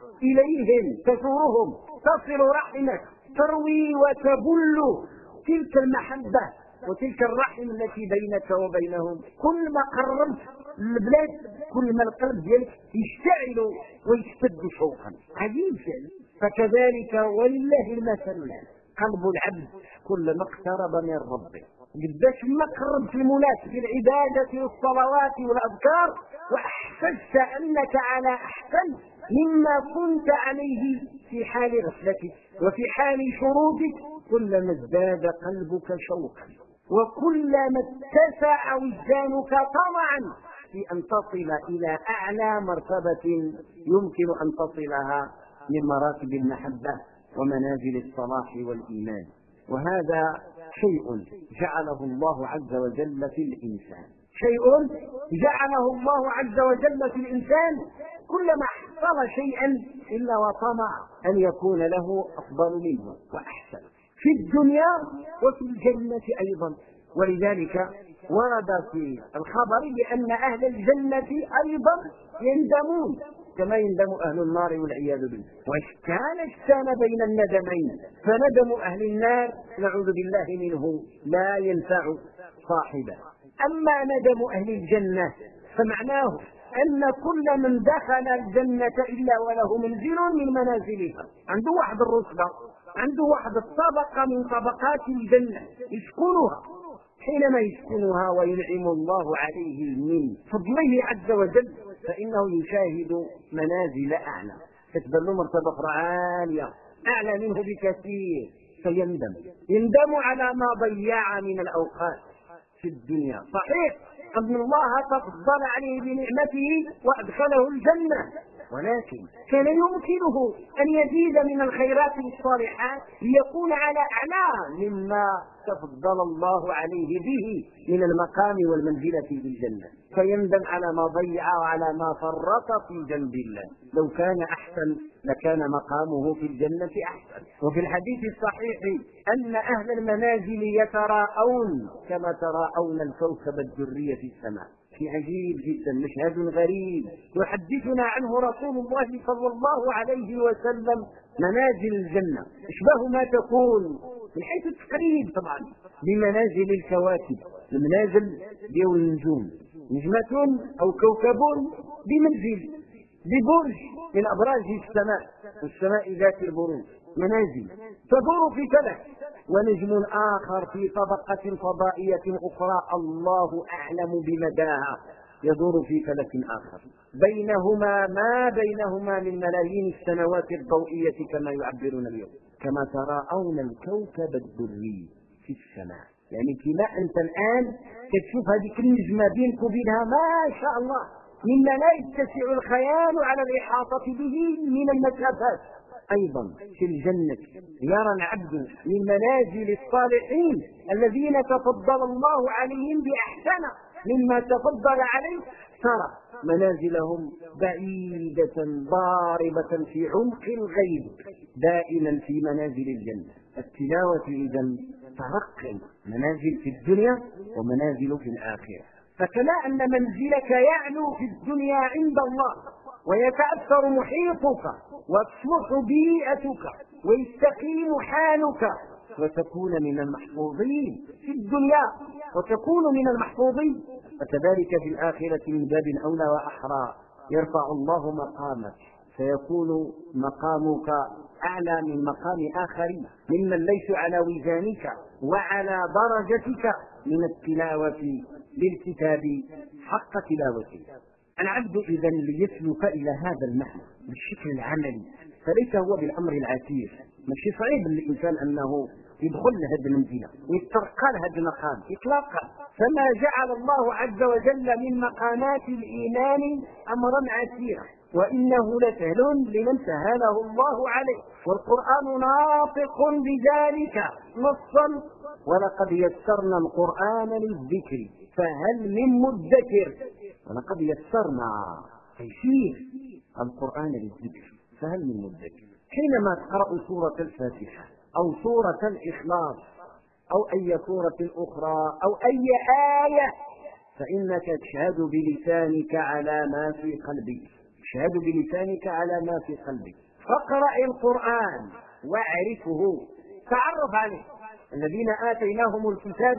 إليهم تزورهم تصل رحمك تروي وتبل تلك المحبة وتلك الرحم التي بينك وبينهم. كل ما قربت البلاد كل ما القلب ديالك يشتعل ويشتد شوقا. عجيب فعلا. فكذلك ولله المثل الأعلى، قلب العبد كلما اقترب من ربه قداش ما قرب في المناسب العبادة والصلوات والأذكار وأحسست أنك على أحسن مما كنت عليه في حال غفلتك وفي حال شروطك، كلما ازداد قلبك شوقا وكلما اتسع وجدانك طمعا في أن تصل إلى أعلى مرتبة يمكن أن تصلها من مراتب المحبة ومنازل الصلاح والإيمان. وهذا شيء جعله الله عز وجل في الإنسان، شيء جعله الله عز وجل في الإنسان، كلما حصل شيئا إلا وطمع أن يكون له أفضل منه وأحسن في الدنيا وفي الجنة أيضا. ولذلك ورد في الخبر بأن أهل الجنة أيضا يندمون كما يندم أهل النار والعياذ بالله، وكان بين الندمين، فندم أهل النار نعوذ بالله منه لا ينفع صاحبه، أما ندم أهل الجنة فمعناه أن كل من دخل الجنة إلا وله منزل من منازلها، عنده واحد الرتبة، عنده واحد الطبقة من طبقات الجنة يسكنها، حينما يسكنها وينعم الله عليه من فضله عز وجل فإنه يشاهد منازل أعلى، تتبين له مرتبة أخرى عالية أعلى منه بكثير، يندم على ما ضيع من الأوقات في الدنيا. صحيح أن الله تفضل عليه بنعمته وأدخله الجنة، ولكن كان يمكنه أن يزيد من الخيرات والصالحات ليكون على أعلى مما تفضل الله عليه به من المقام والمنزلة في الجنة، فيندم على ما ضيع وعلى ما فرط في جنب الله. لو كان أحسن لكان مقامه في الجنة أحسن. وفي الحديث الصحيح أن أهل المنازل يتراءون كما تراءون الكوكب الدري في السماء. في عجيب جدا، مشهد غريب يحدثنا عنه رسول الله صلى الله عليه وسلم. منازل الجنة اشبه ما تكون من حيث التقريب طبعا بمنازل الكواكب، المنازل ديال النجوم، نجمة أو كوكب بمنزل ببرج من أبراج السماء والسماء ذات البروج، منازل تدور في فلك، ونجم آخر في طبقة فضائية أخرى الله أعلم بمداها يدور في فلك آخر، بينهما ما بينهما من ملايين السنوات الضوئية كما يعبرون اليوم، كما تراءون الكوكب الدري في السماء. يعني كما أنت الآن تشوف هذه النجمة بينك وبينها ما شاء الله مما لا يتسع الخيال على الإحاطة به من المسافات. أيضا في الجنة يرى العبد من منازل الصالحين الذين تفضل الله عليهم بأحسن مما تفضل عليه، ترى منازلهم بعيدة ضاربة في عمق الغيب دائما في منازل الجنة. التلاوة إذن ترقي منازل في الدنيا ومنازل في الآخرة. فكما أن منزلك يعلو في الدنيا عند الله ويتأثر محيطك وتصلح بيئتك ويستقيم حالك وتكون من المحفوظين في الدنيا وتكون من المحفوظين، فكذلك في الآخرة من باب أولى وأحرى يرفع الله مقامك فيكون مقامك أعلى من مقام آخرين ممن ليسوا على وزانك وعلى درجتك من التلاوة للكتاب حق تلاوته. العبد إذا ليسلك إلى هذا المعنى بالشكل العملي، فليس هو بالأمر العسير. ماشي صعيب للإنسان أنه يدخل لهذه المنزلة ويترقى لهذا المقام إطلاقا. فما جعل الله عز وجل من مقامات الإيمان أمرا عسيرا، وإنه لسهل لمن سهله الله عليه، والقرآن ناطق بذلك نصا. ولقد يسرنا القرآن للذكر فهل من مدكر. ولقد يسرنا تيسير القرآن للذكر فهل من مدكر. حينما تقرأ سورة الفاتحة أو سورة الإخلاص أو أي سورة أخرى أو أي آية فإنك تشهد بلسانك على ما في قلبك، تشهد بلسانك على ما في قلبك. فاقرأ القرآن واعرفه، تعرف عليه. الذين آتيناهم الكتاب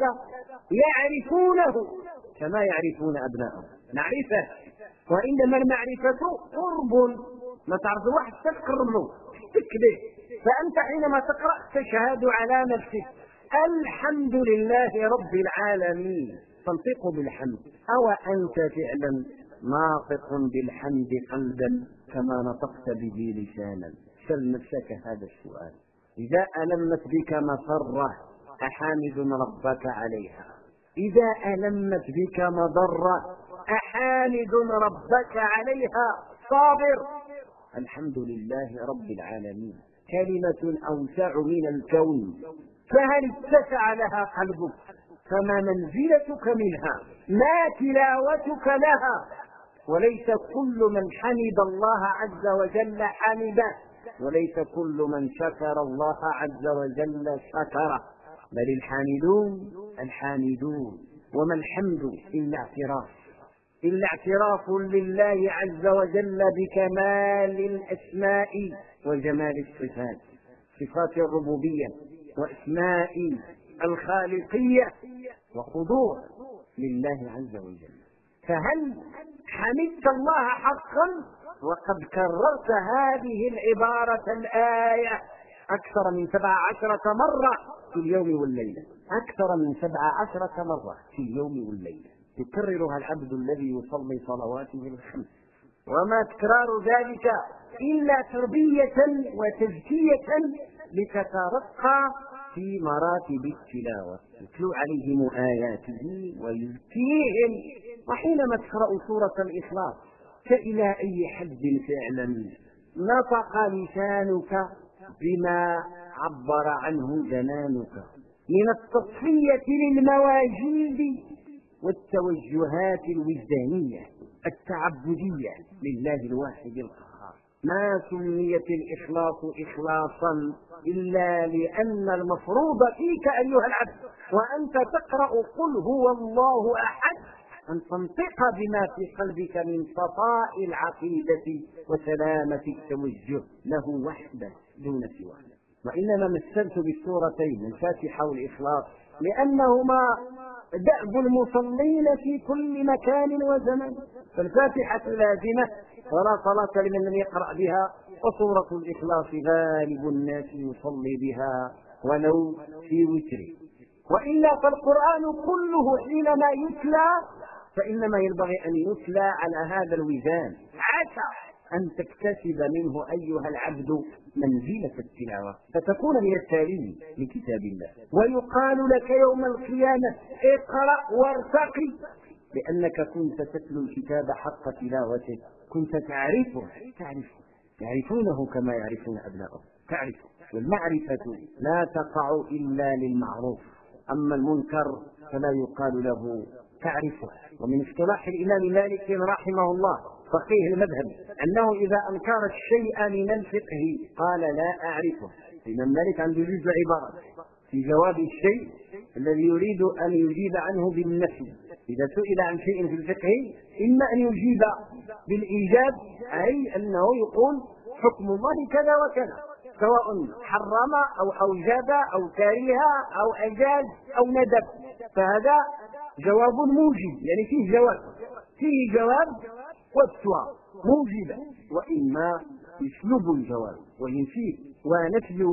يعرفونه كما يعرفون أبناءهم، معرفة. وإنما المعرفة قرب، ما تعرف واحد تقرب له تكبه. فأنت حينما تقرأ تشهد على نفسك الحمد لله رب العالمين، تنطق بالحمد. أو أنت فعلا ناطق بالحمد قلبا كما نطقت به لسانا؟ سل نفسك هذا السؤال. إذا ألمت بك مسرة أحامد ربك عليها، إذا ألمت بك مضرة أحامد ربك عليها صابر. الحمد لله رب العالمين كلمة أوسع من الكون، فهل اتسع لها قلبك؟ فما منزلتك منها؟ ما تلاوتك لها؟ وليس كل من حمد الله عز وجل حمده، وليس كل من شكر الله عز وجل شكره، بل الحامدون. وما الحمد إلا اعتراف لله عز وجل بكمال الأسماء وجمال الصفات، صفات الربوبية وأسماء الخالقية، وخضوع لله عز وجل. فهل حمدت الله حقا؟ وقد كررت هذه العبارة الآية أكثر من 17 مرة في اليوم والليلة، أكثر من 17 مرة في اليوم والليلة يكررها العبد الذي يصلي صلواته الخمس. وما تكرار ذلك إلا تربية وتزكية لتترقى في مراتب التلاوة، يتلو عليهم آياته ويزكيهم. وحينما تقرأ سورة الإخلاص فإلى أي حد فعلا نطق لسانك بما عبر عنه جنانك من التصفية للمواجيد والتوجهات الوجدانية التعبدية لله الواحد القهار. ما سميت الإخلاص إخلاصا إلا لأن المفروض فيك أيها العبد وأنت تقرأ قل هو الله أحد أن تنطق بما في قلبك من صفاء العقيدة وسلامة التوجه له وحده دون سواه. وإنما مثلت بالسورتين الفاتحة والإخلاص لأنهما دأب المصلين في كل مكان وزمن. فالفاتحة لازمة ولا صلاة لمن لم يقرأ بها، وسورة الإخلاص غالب الناس يصلي بها ولو في وتره. وإلا فالقرآن كله حينما يتلى فإنما ينبغي أن يتلى على هذا الوزان، عسى أن تكتسب منه أيها العبد منزلة التلاوة فتكون من التالين لكتاب الله. ويقال لك يوم القيامة اقرأ وارتقي، لأنك كنت تتلو الكتاب حق تلاوته، كنت تعرفه، يعرفونه كما يعرفون أبنائهم، تعرفه. والمعرفة لا تقع إلا للمعروف، أما المنكر فلا يقال له تعرفه. ومن اصطلاح الإمام مالك رحمه الله فقيه المذهب أنه إذا أنكر الشيء من الفقه قال لا أعرفه. الإمام مالك عنده جزء عبارة في جواب الشيء الذي يريد أن يجيب عنه بالنفي. إذا سئل عن شيء في الفقه إما أن يجيب بالإيجاب أي أنه يقول حكم الله كذا وكذا، سواء حرم أو أوجب أو كره أو أجاز أو ندب، فهذا جواب موجب، يعني فيه جواب واستواء موجبة. وإما يسلب الجواب وينفيه، ونفيه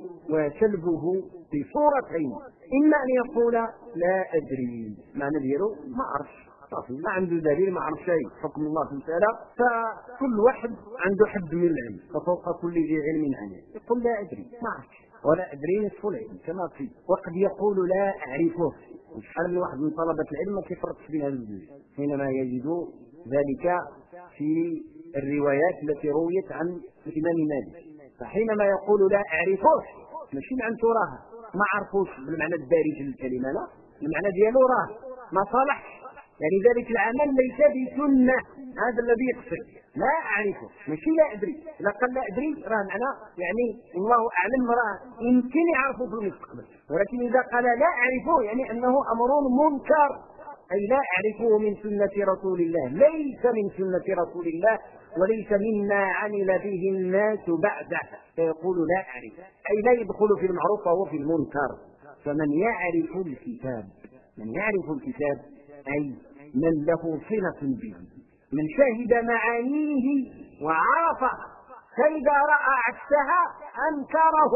وسلبه بصورتين: إما أن يقول لا أدري، معنى ديالو ما عرفش، صافي ما عنده دليل، ما عرف شيء، حكم الله في المسألة، فكل واحد عنده حد من العلم، ففوق كل ذي علم عليم. يقول لا أدري، ما عرفش، ولا أدري نصف العلم كما في. وقد يقول لا أعرفه، شحال من واحد من طلبة العلم ما كيفرقش بين هذه الجوج حينما يجد ذلك في الروايات التي رويت عن الإمام مالك. فحينما يقول لا أعرفه ماشي معنى راها ما عرفوش بالمعنى الدارج للكلمة، لا، المعنى ديالو راه ما صالحش، يعني ذلك العمل ليس بسنة، هذا الذي يقصد. لا أعرفه ماشي لا أدري، إذا قال لا أدري راه معنى يعني الله أعلم، راه يمكن يعرفه في المستقبل، ولكن إذا قال لا أعرفه يعني أنه أمر منكر، أي لا أعرفه من سنة رسول الله، ليس من سنة رسول الله، وليس مما عمل به الناس بعده، فيقول لا أعرف، أي لا يدخل في المعروف وهو في المنكر. فمن يعرف الكتاب، من يعرف الكتاب أي من له صلة به، من شهد معانيه وعرفها، فإذا رأى عكسها أنكره،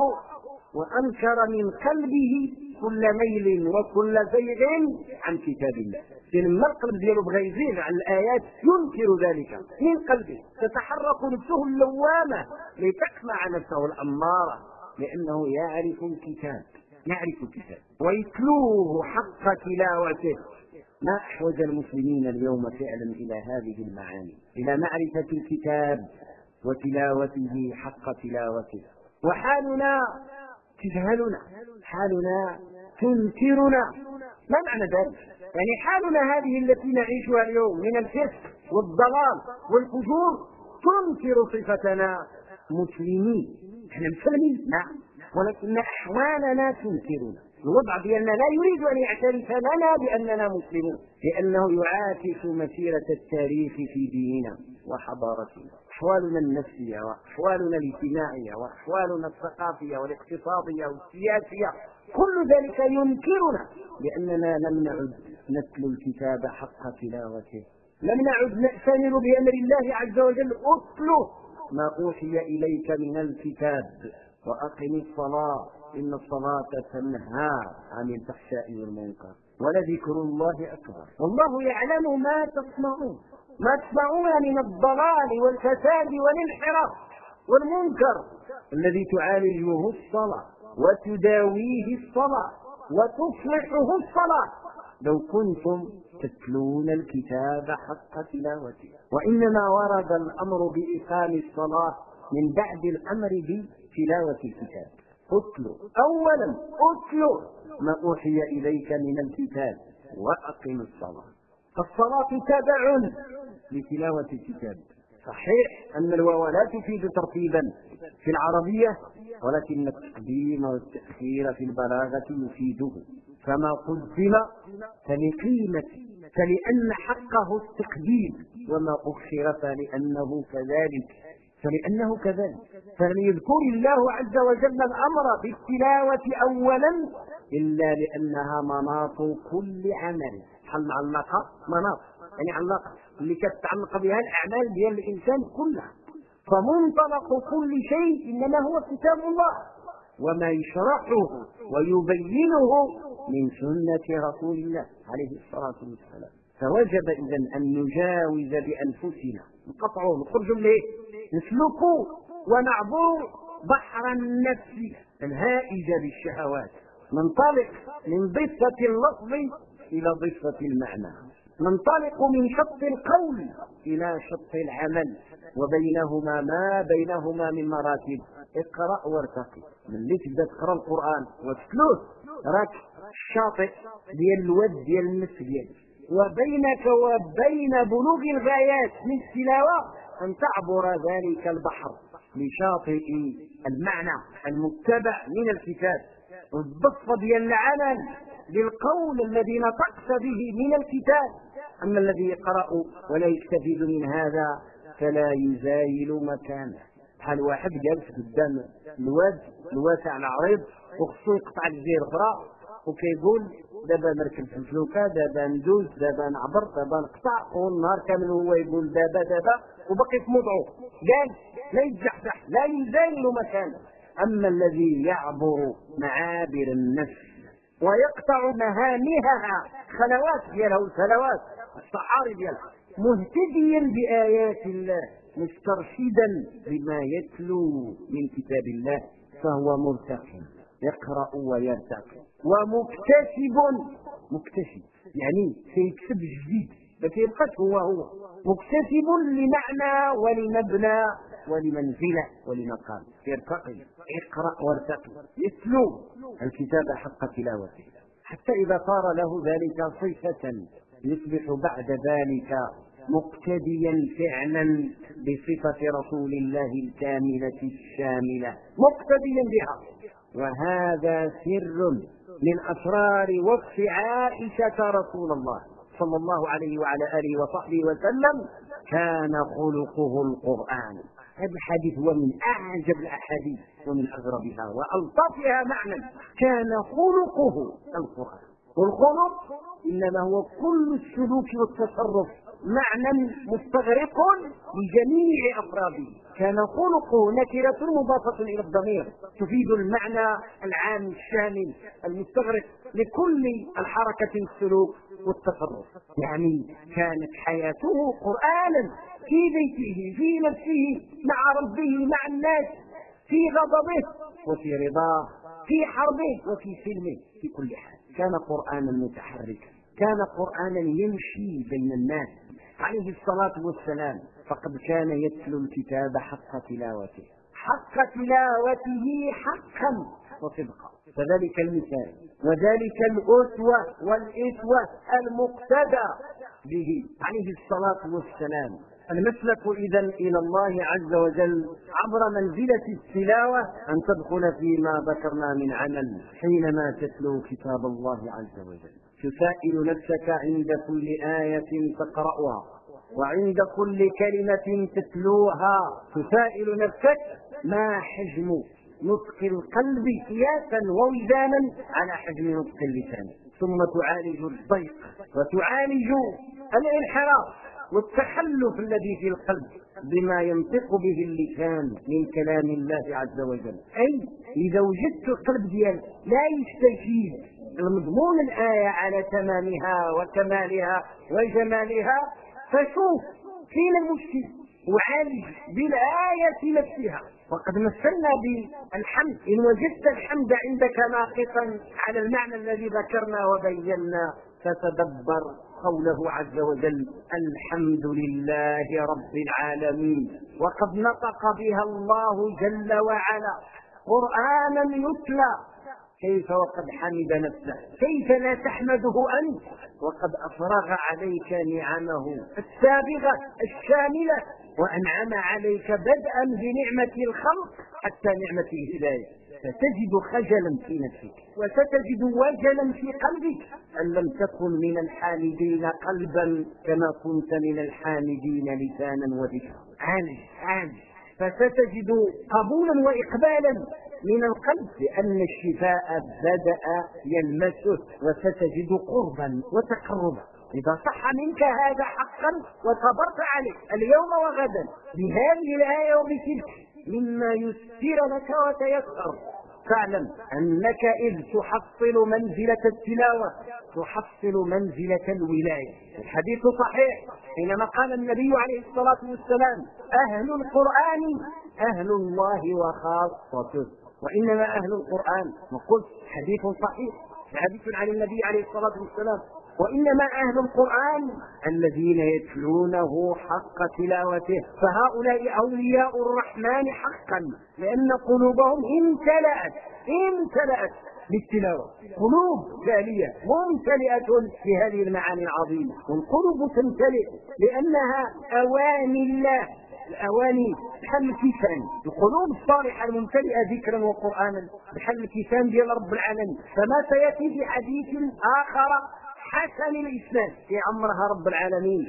وأنكر من قلبه كل ميل وكل زيغ عن كتاب الله. لما القلب ديالو بغى يزيغ عن الآيات ينكر ذلك من قلبه، تتحرك نفسه اللوامة لتقمع نفسه الأمارة، لأنه يعرف الكتاب، يعرف الكتاب ويتلوه حق تلاوته. ما أحوج المسلمين اليوم فعلا إلى هذه المعاني، إلى معرفة الكتاب وتلاوته حق تلاوته. وحالنا تجهلنا، حالنا تنكرنا. ما معنى ذلك؟ يعني حالنا هذه التي نعيشها اليوم من الفسق والضلال والفجور تنكر صفتنا مسلمين. احنا مسلمين نعم، ولكن أحوالنا تنكرنا. الوضع ديالنا لا يريد أن يعترف لنا بأننا مسلمون، لأنه يعاكس مسيرة التاريخ في ديننا وحضارتنا. أحوالنا النفسية وأحوالنا الاجتماعية وأحوالنا الثقافية والاقتصادية والسياسية، كل ذلك ينكرنا، لأننا لم نعد نتلو الكتاب حق تلاوته، لم نعد نأتمر بأمر الله عز وجل: أتلو ما أوحي إليك من الكتاب وأقم الصلاة إن الصلاة تنهى عن الفحشاء والمنكر ولذكر الله أكبر والله يعلم ما تصنعون. ما تصنعون من الضلال والفساد والانحراف والمنكر الذي تعالجه الصلاة وتداويه الصلاة وتصلحه الصلاة لو كنتم تتلون الكتاب حق تلاوته. وإنما ورد الأمر بإقام الصلاة من بعد الأمر بتلاوة الكتاب. أتلو أولا، أتلو ما أوحي إليك من الكتاب وأقم الصلاة. الصلاة تبع لتلاوة الكتاب. صحيح أن الواو لا تفيد ترتيبا في العربية، ولكن التقديم والتأخير في البلاغة يفيده، فما قدم فلقيمة، فلأن حقه التقديم، وما أخر فلأنه كذلك. فليذكر الله عز وجل الأمر بالتلاوة أولا إلا لأنها مناط كل عمل. حل معلقة مناط، يعني علقة اللي كتعلق بها الأعمال ديال الإنسان كلها. فمنطلق كل شيء إنما هو كتاب الله وما يشرحه ويبينه من سنة رسول الله عليه الصلاة والسلام. فوجب إذن أن نجاوز بأنفسنا، نقطعه، نخرج منه، نسلكه ونعبر بحر النفس الهائجة بالشهوات، ننطلق من ضفة اللفظ إلى ضفة المعنى، ننطلق من شط القول إلى شط العمل، وبينهما ما بينهما من مراتب. اقرأ وارتقي. من اللي تبدأ تقرأ القرآن وتتلوه راك الشاطئ ديال الود ديال النفس ديالك، وبينك وبين بلوغ الغايات من التلاوة أن تعبر ذلك البحر لشاطئ المعنى المتبع من الكتاب، والضفة ديال العمل للقول الذي نطقت به من الكتاب. أما الذي يقرأ ولا يستفيد من هذا فلا يزايل مكانه. بحال واحد جالس قدام الواد الواسع العريض وخصو يقطع الجزيرة الأخرى وكيقول دابا نركب في الفلوكه، دابا ندوز، دابا نعبر، دابا نقطع، والنهار كامل هو يقول دابا وبقي في موضعه قال لا يتزحزح لا يزال مكانه. اما الذي يعبر معابر النفس ويقطع مهامها خلوات ديالها والفلوات الصحاري ديالها مهتديا بآيات الله مسترشدا بما يتلو من كتاب الله فهو مرتقي يقرأ ويرتقي مكتسب يعني سيكسب جديد ما كيبقاش هو مكتسب لمعنى ولمبنى ولمنزلة ولمقام يرتقي. اقرأ وارتقي يتلو الكتاب حق تلاوته حتى إذا صار له ذلك صفة يصبح بعد ذلك مقتديا فعلا بصفة رسول الله الكاملة الشاملة مقتديا بها. وهذا سر من أسرار وصف عائشة رسول الله صلى الله عليه وعلى آله وصحبه وسلم كان خلقه القرآن. هذا الحديث هو من أعجب الأحاديث ومن أغربها وألطفها معنى. كان خلقه القرآن، والخلق إنما هو كل السلوك والتصرف معنى مستغرق لجميع أفراده. كان خلقه نكرة مضافة إلى الضمير تفيد المعنى العام الشامل المستغرق لكل الحركة السلوك والتصرف. يعني كانت حياته قرآنا في بيته في نفسه مع ربه مع الناس في غضبه وفي رضاه في حربه وفي سلمه في كل حال. كان قرآنا متحركا، كان قرآنا يمشي بين الناس عليه الصلاة والسلام. فقد كان يتلو الكتاب حق تلاوته حقا وصدقا. فذلك المثال وذلك الأسوة والإسوة المقتدى به عليه الصلاة والسلام. المسلك إذن إلى الله عز وجل عبر منزلة التلاوة أن تدخل فيما ذكرنا من عمل حينما تتلو كتاب الله عز وجل. تسائل نفسك عند كل آية تقرأها وعند كل كلمة تتلوها تسائل نفسك ما حجم نطق القلب قياسا ووزانا على حجم نطق اللسان، ثم تعالج الضيق وتعالج الانحراف والتخلف الذي في القلب بما ينطق به اللسان من كلام الله عز وجل. أي إذا وجدت القلب ديالك لا يستجيب المضمون الآية على تمامها وكمالها وجمالها فشوف فين المشكل وعالج بالآية نفسها. وقد مثلنا بالحمد إن وجدت الحمد عندك ناقصا على المعنى الذي ذكرنا وبينا فتدبر قوله عز وجل الحمد لله رب العالمين. وقد نطق بها الله جل وعلا قرآنا يتلى. كيف وقد حمد نفسه؟ كيف لا تحمده أنت وقد أفرغ عليك نعمه السابغة الشاملة وأنعم عليك بدءا بنعمة الخلق حتى نعمة الهداية. فتجد خجلا في نفسك وستجد وجلا في قلبك أن لم تكن من الحامدين قلبا كما كنت من الحامدين لسانا وذكرا. عالج فستجد قبولا وإقبالا من القلب لأن الشفاء بدأ يلمسه وستجد قربا وتقربا. إذا صح منك هذا حقا وصبرت عليه اليوم وغدا بهذه الآية وبتلك مما يسر لك وتيسر فاعلم أنك إذ تحصل منزلة التلاوة تحصل منزلة الولاية. الحديث صحيح حينما قال النبي عليه الصلاة والسلام أهل القرآن أهل الله وخاصته. وإنما أهل القرآن وقلت حديث صحيح حديث عن النبي عليه الصلاة والسلام وإنما أهل القرآن الذين يتلونه حق تلاوته فهؤلاء أولياء الرحمن حقا لأن قلوبهم امتلأت بالتلاوة. قلوب جالية ممتلئة بهذه المعاني العظيمة. والقلوب تمتلئ لأنها أواني الله الأواني بحل الكيسان. القلوب الصالحة الممتلئة ذكرا وقرآنا بحل الكيسان ديال رب العالمين. فما سيأتي في حديث آخر حسن الإسلام يعمرها رب العالمين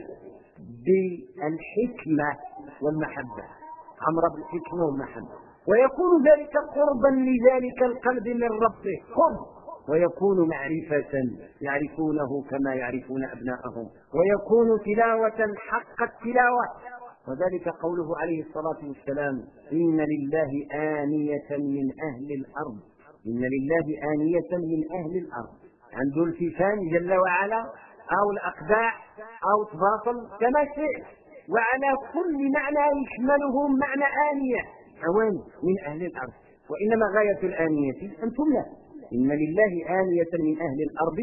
بالحكمة والمحبة. عمر بالحكمة والمحبة ويكون ذلك قربا لذلك القلب من ربه. قرب ويكون معرفة يعرفونه كما يعرفون أبناءهم، ويكون تلاوة حق التلاوة. وذلك قوله عليه الصلاة والسلام: إن لله آنية من أهل الأرض، إن لله آنية من أهل الأرض، عنده الفيفان جل وعلا أو الأقداع أو تباطل كما شئت، وعلى كل معنى يشمله معنى آنية، عوان من أهل الأرض. وإنما غاية الآنية أنتم له. إن لله آنية من أهل الأرض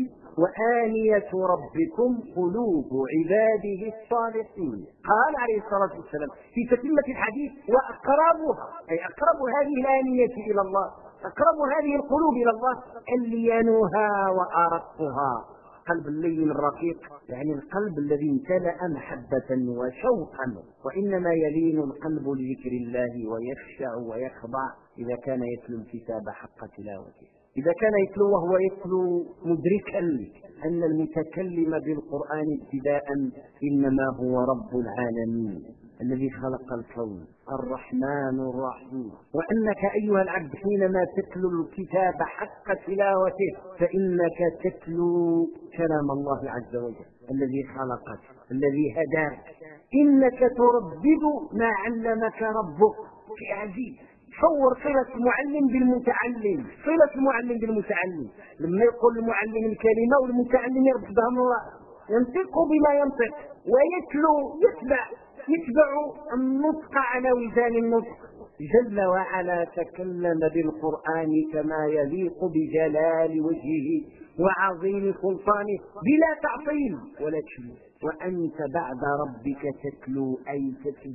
وآنية ربكم قلوب عباده الصالحين. قال عليه الصلاة والسلام في تتمة الحديث: وأقربها، أي أقرب هذه الآنية إلى الله، أقرب هذه القلوب إلى الله ألينها وأرقها. قلب اللين الرقيق يعني القلب الذي امتلأ محبة وشوقا. وإنما يلين القلب لذكر الله ويخشع ويخضع إذا كان يتلو الكتاب حق تلاوته، إذا كان يتلو وهو يتلو مدركا أن المتكلم بالقرآن ابتداء إنما هو رب العالمين الذي خلق الكون الرحمن الرحيم، وأنك أيها العبد حينما تتلو الكتاب حق تلاوته فإنك تتلو كلام الله عز وجل الذي خلقك الذي هداك، إنك تردد ما علمك ربك. شيء عجيب. تصور صلة المعلم بالمتعلم، صلة المعلم بالمتعلم، لما يقول المعلم الكلمة والمتعلم يربط بها الله، ينطق بما ينطق ويتلو يتبع النطق على وزان النطق. جل وعلا تكلم بالقرآن كما يليق بجلال وجهه وعظيم سلطانه بلا تعطيل ولا تشبيه. وأنت بعد ربك تتلو أي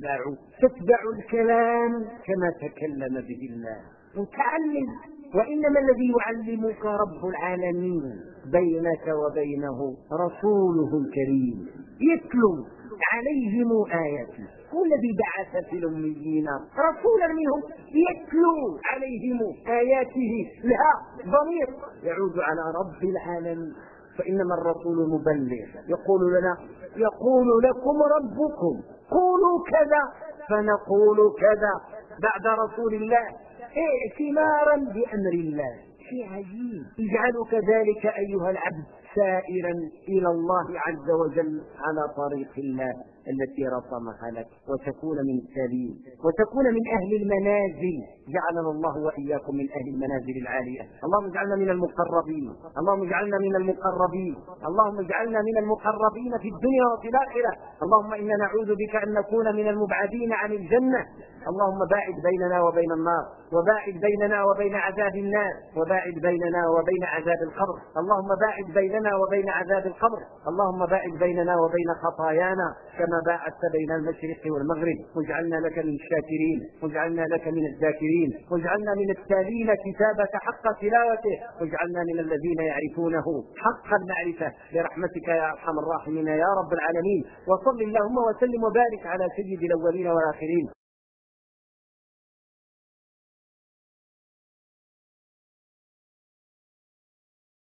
تتبع الكلام كما تكلم به الله متعلم. وإنما الذي يعلمك رب العالمين، بينك وبينه رسوله الكريم يتلو عليهم آياته، هو الذي بعث في الأميين رسولا منهم يتلو عليهم آياته. لها ضمير يعود على رب العالمين، فإنما الرسول مبلغ يقول لكم ربكم قولوا كذا فنقول كذا بعد رسول الله ائتمارا بأمر الله. شيء عجيب يجعلك ذلك أيها العبد سائرا إلى الله عز وجل على طريق الله التي رسمها لك، وتكون من التالين وتكون من أهل المنازل. جعلنا الله وإياكم من أهل المنازل العالية. اللهم اجعلنا من المقربين، اللهم اجعلنا من المقربين، اللهم اجعلنا من المقربين في الدنيا وفي الآخرة. اللهم إنا نعوذ بك أن نكون من المبعدين عن الجنة. اللهم باعد بيننا وبين النار، وباعد بيننا وبين عذاب النار، وباعد بيننا وبين عذاب القبر. اللهم باعد بيننا وبين عذاب القبر. اللهم باعد بيننا وبين خطايانا كما باعدت بين المشرق والمغرب. واجعلنا لك من الشاكرين، واجعلنا لك من الذاكرين، واجعلنا من التالين كتابك حق تلاوته، واجعلنا من الذين يعرفونه حق المعرفة برحمتك يا أرحم الراحمين يا رب العالمين. وصل اللهم وسلم وبارك على سيد الأولين والآخرين.